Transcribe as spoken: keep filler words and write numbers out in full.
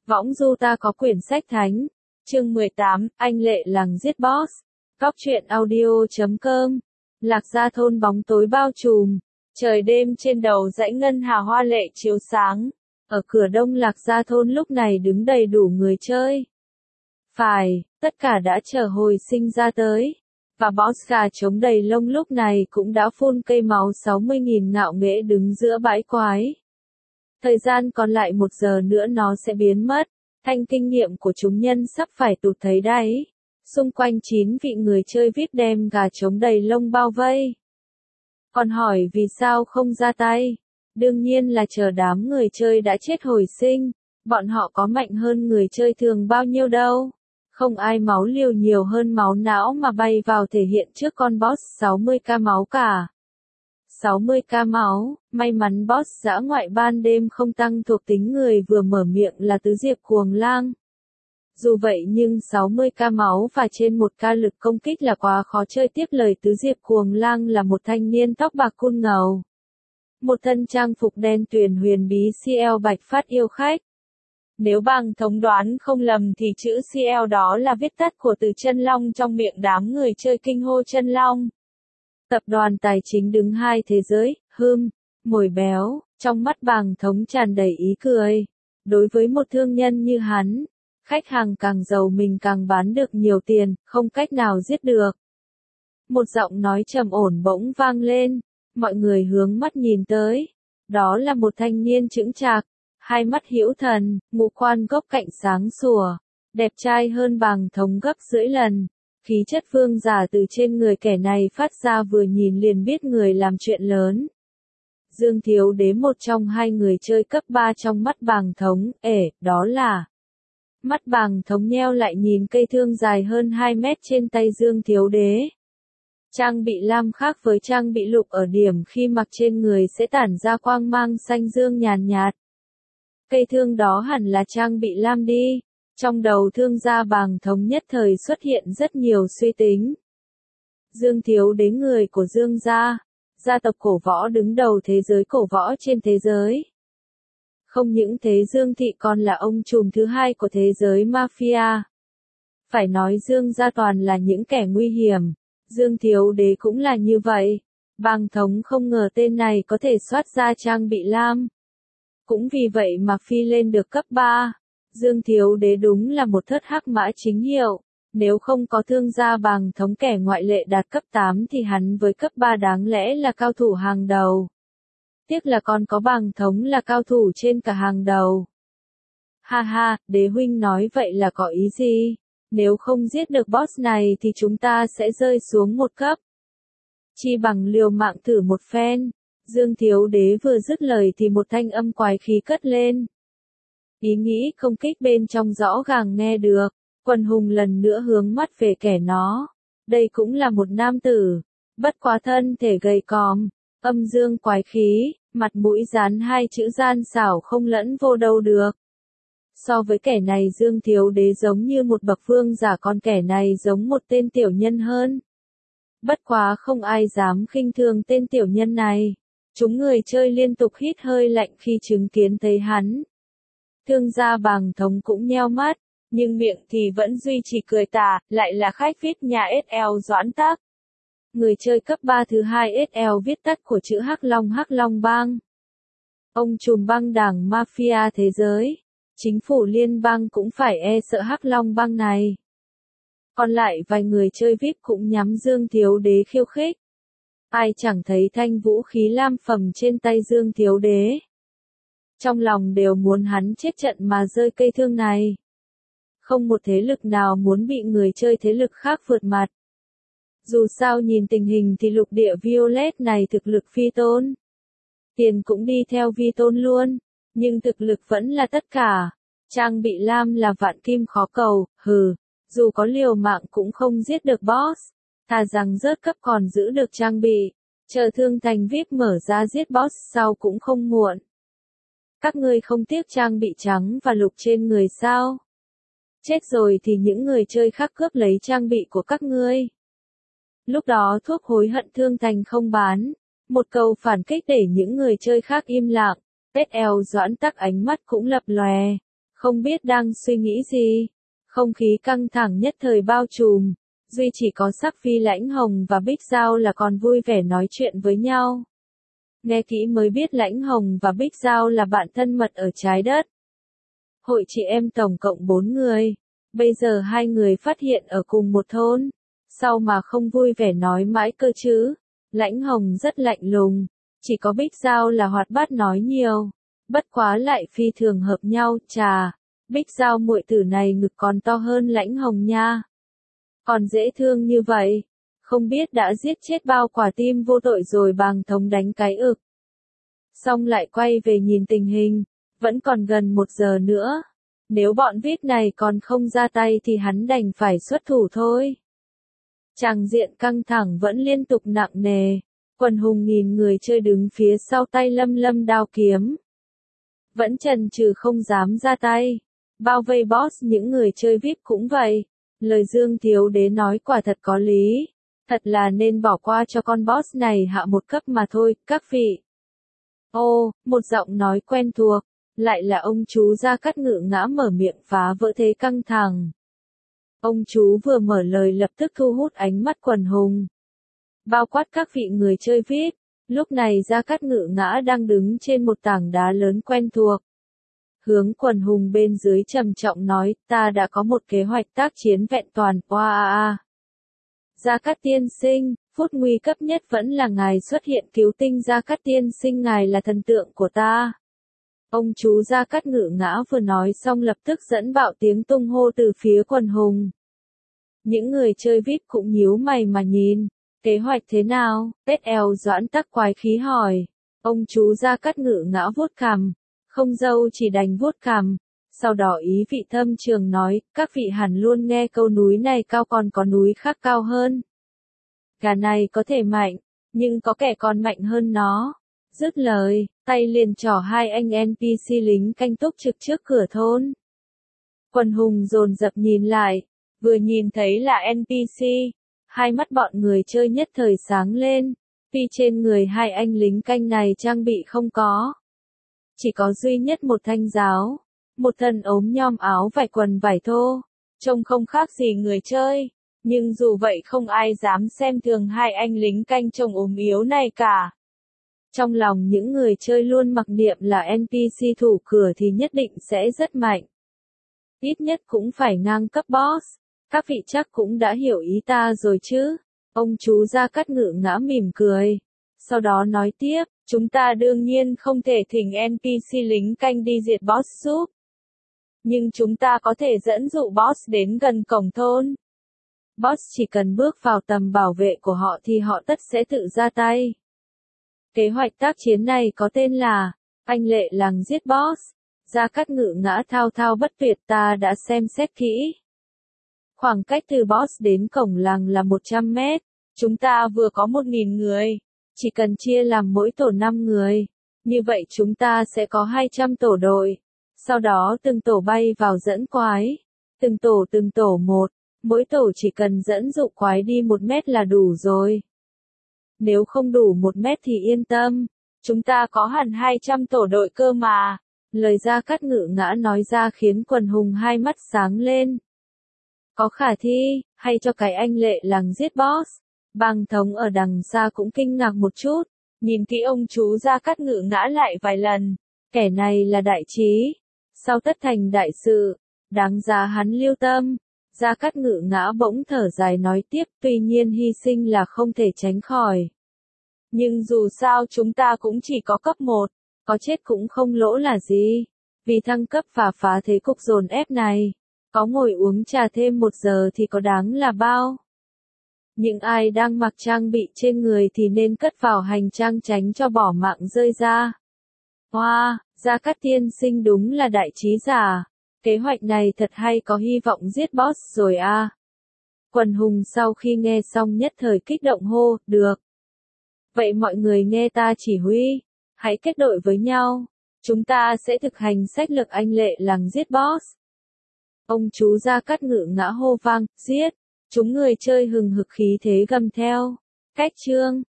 Võng du ta có quyển sách thánh. Chương mười tám, Anh Lệ Làng giết boss. Góc truyện audio chấm com. Lạc Gia thôn bóng tối bao trùm. Trời đêm trên đầu dãy ngân hà hoa lệ chiếu sáng. Ở cửa đông Lạc Gia thôn lúc này đứng đầy đủ người chơi. Phải, tất cả đã chờ hồi sinh ra tới. Và boss gà trống đầy lông lúc này cũng đã phun cây máu sáu mươi nghìn ngạo nghễ đứng giữa bãi quái. Thời gian còn lại một giờ nữa nó sẽ biến mất. Thanh kinh nghiệm của chúng nhân sắp phải tụt thấy đáy. Xung quanh chín vị người chơi vê i pê đem gà trống đầy lông bao vây. Còn hỏi vì sao không ra tay? Đương nhiên là chờ đám người chơi đã chết hồi sinh. Bọn họ có mạnh hơn người chơi thường bao nhiêu đâu. Không ai máu liều nhiều hơn máu não mà bay vào thể hiện trước con boss sáu mươi k máu cả. sáu mươi k máu, may mắn boss dã ngoại ban đêm không tăng thuộc tính người vừa mở miệng là tứ diệp cuồng lang. Dù vậy nhưng sáu mươi k máu và trên một k lực công kích là quá khó chơi tiếp lời tứ diệp cuồng lang là một thanh niên tóc bạc cool ngầu. Một thân trang phục đen tuyền huyền bí xê lờ bạch phát yêu khách. Nếu bằng thống đoán không lầm thì chữ xê lờ đó là viết tắt của từ chân long trong miệng đám người chơi kinh hô chân long. Tập đoàn tài chính đứng hai thế giới, hưm, mồi béo, trong mắt bàng thống tràn đầy ý cười. Đối với một thương nhân như hắn, khách hàng càng giàu mình càng bán được nhiều tiền, không cách nào giết được. Một giọng nói trầm ổn bỗng vang lên, mọi người hướng mắt nhìn tới. Đó là một thanh niên chững chạc, hai mắt hữu thần, ngũ quan góc cạnh sáng sủa, đẹp trai hơn bàng thống gấp rưỡi lần. Khí chất vương giả từ trên người kẻ này phát ra vừa nhìn liền biết người làm chuyện lớn. Dương Thiếu Đế một trong hai người chơi cấp ba trong mắt bàng thống, ể, đó là. Mắt bàng thống nheo lại nhìn cây thương dài hơn hai mét trên tay Dương Thiếu Đế. Trang bị lam khác với trang bị lục ở điểm khi mặc trên người sẽ tản ra quang mang xanh dương nhàn nhạt. Cây thương đó hẳn là trang bị lam đi. Trong đầu thương gia bàng thống nhất thời xuất hiện rất nhiều suy tính. Dương Thiếu Đế người của Dương gia, gia tộc cổ võ đứng đầu thế giới cổ võ trên thế giới. Không những thế Dương Thị còn là ông trùm thứ hai của thế giới mafia. Phải nói Dương gia toàn là những kẻ nguy hiểm, Dương Thiếu Đế cũng là như vậy. Bàng thống không ngờ tên này có thể soát ra trang bị lam. Cũng vì vậy mà phi lên được cấp ba. Dương Thiếu Đế đúng là một thất hắc mã chính hiệu, nếu không có thương gia bàng thống kẻ ngoại lệ đạt cấp tám thì hắn với cấp ba đáng lẽ là cao thủ hàng đầu. Tiếc là còn có bàng thống là cao thủ trên cả hàng đầu. Ha ha, Đế huynh nói vậy là có ý gì? Nếu không giết được boss này thì chúng ta sẽ rơi xuống một cấp. Chi bằng liều mạng thử một phen. Dương Thiếu Đế vừa dứt lời thì một thanh âm quái khí cất lên. Ý nghĩ công kích bên trong rõ ràng nghe được, quần hùng lần nữa hướng mắt về kẻ nó. Đây cũng là một nam tử, bất quá thân thể gầy còm, âm dương quái khí, mặt mũi dán hai chữ gian xảo không lẫn vô đâu được. So với kẻ này Dương Thiếu Đế giống như một bậc vương giả, còn kẻ này giống một tên tiểu nhân hơn. Bất quá không ai dám khinh thường tên tiểu nhân này. Chúng người chơi liên tục hít hơi lạnh khi chứng kiến thấy hắn. Thương gia bàng thống cũng nheo mắt, nhưng miệng thì vẫn duy trì cười tà, lại là khách vê i pê nhà ét lờ Doãn Tắc. Người chơi cấp ba thứ hai ét lờ viết tắt của chữ Hắc Long Hắc Long Bang. Ông trùm băng đảng mafia thế giới. Chính phủ liên bang cũng phải e sợ Hắc Long Bang này. Còn lại vài người chơi vê i pê cũng nhắm Dương Thiếu Đế khiêu khích. Ai chẳng thấy thanh vũ khí lam phẩm trên tay Dương Thiếu Đế. Trong lòng đều muốn hắn chết trận mà rơi cây thương này. Không một thế lực nào muốn bị người chơi thế lực khác vượt mặt. Dù sao nhìn tình hình thì lục địa Violet này thực lực phi tôn. Tiền cũng đi theo vi tôn luôn, nhưng thực lực vẫn là tất cả. Trang bị lam là vạn kim khó cầu, hừ, dù có liều mạng cũng không giết được boss. Thà rằng rớt cấp còn giữ được trang bị, chờ thương thành vê i pê mở ra giết boss sau cũng không muộn. Các ngươi không tiếc trang bị trắng và lục trên người sao? Chết rồi thì những người chơi khác cướp lấy trang bị của các ngươi. Lúc đó thuốc hối hận thương thành không bán. Một câu phản kích để những người chơi khác im lặng. ét lờ Doãn Tắc ánh mắt cũng lập lòe. không biết đang suy nghĩ gì. Không khí căng thẳng nhất thời bao trùm, duy chỉ có Sắc Phi Lãnh Hồng và Bích Giao là còn vui vẻ nói chuyện với nhau. Nghe kỹ mới biết Lãnh Hồng và Bích Giao là bạn thân mật ở trái đất. Hội chị em tổng cộng bốn người, bây giờ hai người phát hiện ở cùng một thôn, sao mà không vui vẻ nói mãi cơ chứ. Lãnh Hồng rất lạnh lùng, chỉ có Bích Giao là hoạt bát nói nhiều, bất quá lại phi thường hợp nhau. Chà, Bích Giao muội tử này ngực còn to hơn Lãnh Hồng nha. Còn dễ thương như vậy, không biết đã giết chết bao quả tim vô tội rồi bàng thống đánh cái ực. Xong lại quay về nhìn tình hình, vẫn còn gần một giờ nữa. Nếu bọn vê i pê này còn không ra tay thì hắn đành phải xuất thủ thôi. Tràng diện căng thẳng vẫn liên tục nặng nề, quần hùng nghìn người chơi đứng phía sau tay lâm lâm đao kiếm. Vẫn chần chừ không dám ra tay, bao vây boss. Những người chơi vê i pê cũng vậy, lời Dương Thiếu Đế nói quả thật có lý, thật là nên bỏ qua cho con boss này hạ một cấp mà thôi, các vị. Ô, một giọng nói quen thuộc, lại là ông chú Gia Cát Ngự Ngã mở miệng phá vỡ thế căng thẳng. Ông chú vừa mở lời lập tức thu hút ánh mắt quần hùng, bao quát các vị người chơi vê i pê. Lúc này Gia Cát Ngự Ngã đang đứng trên một tảng đá lớn quen thuộc, hướng quần hùng bên dưới trầm trọng nói, ta đã có một kế hoạch tác chiến vẹn toàn. Oa a a. Gia Cát tiên sinh, phút nguy cấp nhất vẫn là ngài xuất hiện cứu tinh. Gia Cát tiên sinh, ngài là thần tượng của ta. Ông chú Gia Cát Ngự Ngã vừa nói xong lập tức dẫn bạo tiếng tung hô từ phía quần hùng. Những người chơi vê i pê cũng nhíu mày mà nhìn. Kế hoạch thế nào? ét lờ Doãn Tắc quái khí hỏi. Ông chú Gia Cát Ngự Ngã vuốt cằm, không dâu chỉ đành vuốt cằm. Sau đó ý vị thâm trường nói, các vị hẳn luôn nghe câu núi này cao còn có núi khác cao hơn. Gà này có thể mạnh, nhưng có kẻ còn mạnh hơn nó. Dứt lời, tay liền trỏ hai anh en pê xê lính canh túc trực trước cửa thôn. Quần hùng dồn dập nhìn lại, vừa nhìn thấy là en pê xê, hai mắt bọn người chơi nhất thời sáng lên, vì trên người hai anh lính canh này trang bị không có. Chỉ có duy nhất một thanh giáo, một thân ốm nhom áo vải quần vải thô, trông không khác gì người chơi, nhưng dù vậy không ai dám xem thường hai anh lính canh trông ốm yếu này cả. Trong lòng những người chơi luôn mặc niệm là en pê xê thủ cửa thì nhất định sẽ rất mạnh. Ít nhất cũng phải ngang cấp boss. Các vị chắc cũng đã hiểu ý ta rồi chứ. Ông chú Gia Cát Ngự Ngã mỉm cười. Sau đó nói tiếp, chúng ta đương nhiên không thể thỉnh en pê xê lính canh đi diệt boss giúp. Nhưng chúng ta có thể dẫn dụ boss đến gần cổng thôn. Boss chỉ cần bước vào tầm bảo vệ của họ thì họ tất sẽ tự ra tay. Kế hoạch tác chiến này có tên là Anh Lệ Làng Giết Boss. Gia Cát Ngự Ngã thao thao bất tuyệt, ta đã xem xét kỹ. Khoảng cách từ boss đến cổng làng là một trăm mét. Chúng ta vừa có một nghìn người. Chỉ cần chia làm mỗi tổ năm người. Như vậy chúng ta sẽ có hai trăm tổ đội. Sau đó từng tổ bay vào dẫn quái. Từng tổ từng tổ một. Mỗi tổ chỉ cần dẫn dụ quái đi một mét là đủ rồi. Nếu không đủ một mét thì yên tâm. Chúng ta có hẳn hai trăm tổ đội cơ mà. Lời Gia Cát Ngự Ngã nói ra khiến quần hùng hai mắt sáng lên. Có khả thi, hay cho cái anh Lệ Làng Giết Boss. Bàng thống ở đằng xa cũng kinh ngạc một chút. Nhìn kỹ ông chú Gia Cát Ngự Ngã lại vài lần. Kẻ này là đại trí. Sau tất thành đại sự, đáng giá hắn lưu tâm. Gia Cát Ngự Ngã bỗng thở dài nói tiếp, tuy nhiên hy sinh là không thể tránh khỏi. Nhưng dù sao chúng ta cũng chỉ có cấp một, có chết cũng không lỗ là gì. Vì thăng cấp và phá thế cục dồn ép này, có ngồi uống trà thêm một giờ thì có đáng là bao. Những ai đang mặc trang bị trên người thì nên cất vào hành trang tránh cho bỏ mạng rơi ra. Hoa, wow, Gia Cát tiên sinh đúng là đại trí giả. Kế hoạch này thật hay, có hy vọng giết boss rồi à. Quần hùng sau khi nghe xong nhất thời kích động hô, được. Vậy mọi người nghe ta chỉ huy, hãy kết đội với nhau. Chúng ta sẽ thực hành sách lược Anh Lệ Làng Giết Boss. Ông chú Gia Cát Ngự Ngã hô vang, giết. Chúng người chơi hừng hực khí thế gầm theo. Cách chương.